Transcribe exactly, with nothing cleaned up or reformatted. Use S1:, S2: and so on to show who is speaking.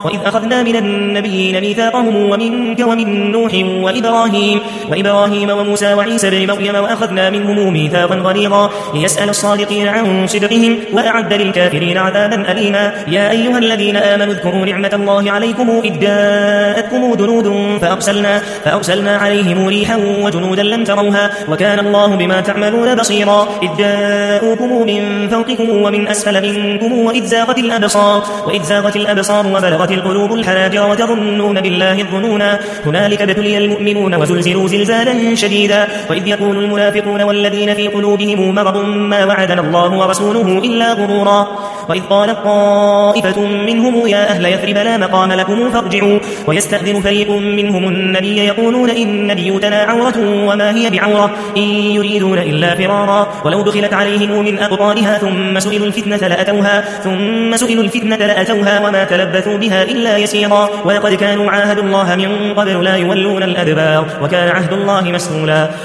S1: وإذ أخذنا من النبيين ميثاقهم ومنك ومن نوح وإبراهيم, وإبراهيم وموسى وعيسى بن مريم وأخذنا منهم ميثاقا غليظا ليسأل الصادقين عن صدقهم وأعد للكافرين عذابا أليما. يا أيها الذين آمنوا اذكروا نعمة الله عليكم إذ جاءتكم جنود فأرسلنا, فأرسلنا عليهم ريحا وجنودا لم تروها وكان الله بما تعملون بصيرا. إذ جاءوكم من فوقكم ومن أسفل منكم وإذ زاغت الأبصار, وإذ زاغت الأبصار وبلغت القلوب الحناجر وتظنون بالله الظنونا. هنالك ابتلي المؤمنون وزلزلوا زلزالا شديدا. وإذ يقول المنافقون والذين في قلوبهم مرض ما وعدنا الله ورسوله إلا غرورا. وإذ قالت طائفة منهم يا أهل يثرب لا مقام لكم فارجعوا ويستأذن فريق منهم النبي يقولون إن بيوتنا عورة وما هي بعورة إن يريدون إلا فرارا. ولو دخلت عليهم من أقطارها ثم سئلوا الفتنة لأتوها, ثم سئلوا الفتنة لأتوها وما تلبثوا بها إلا يسيرا. ولقد كانوا عاهدوا الله من قبل لا يولون الأدبار وكان عهد الله مسؤولا.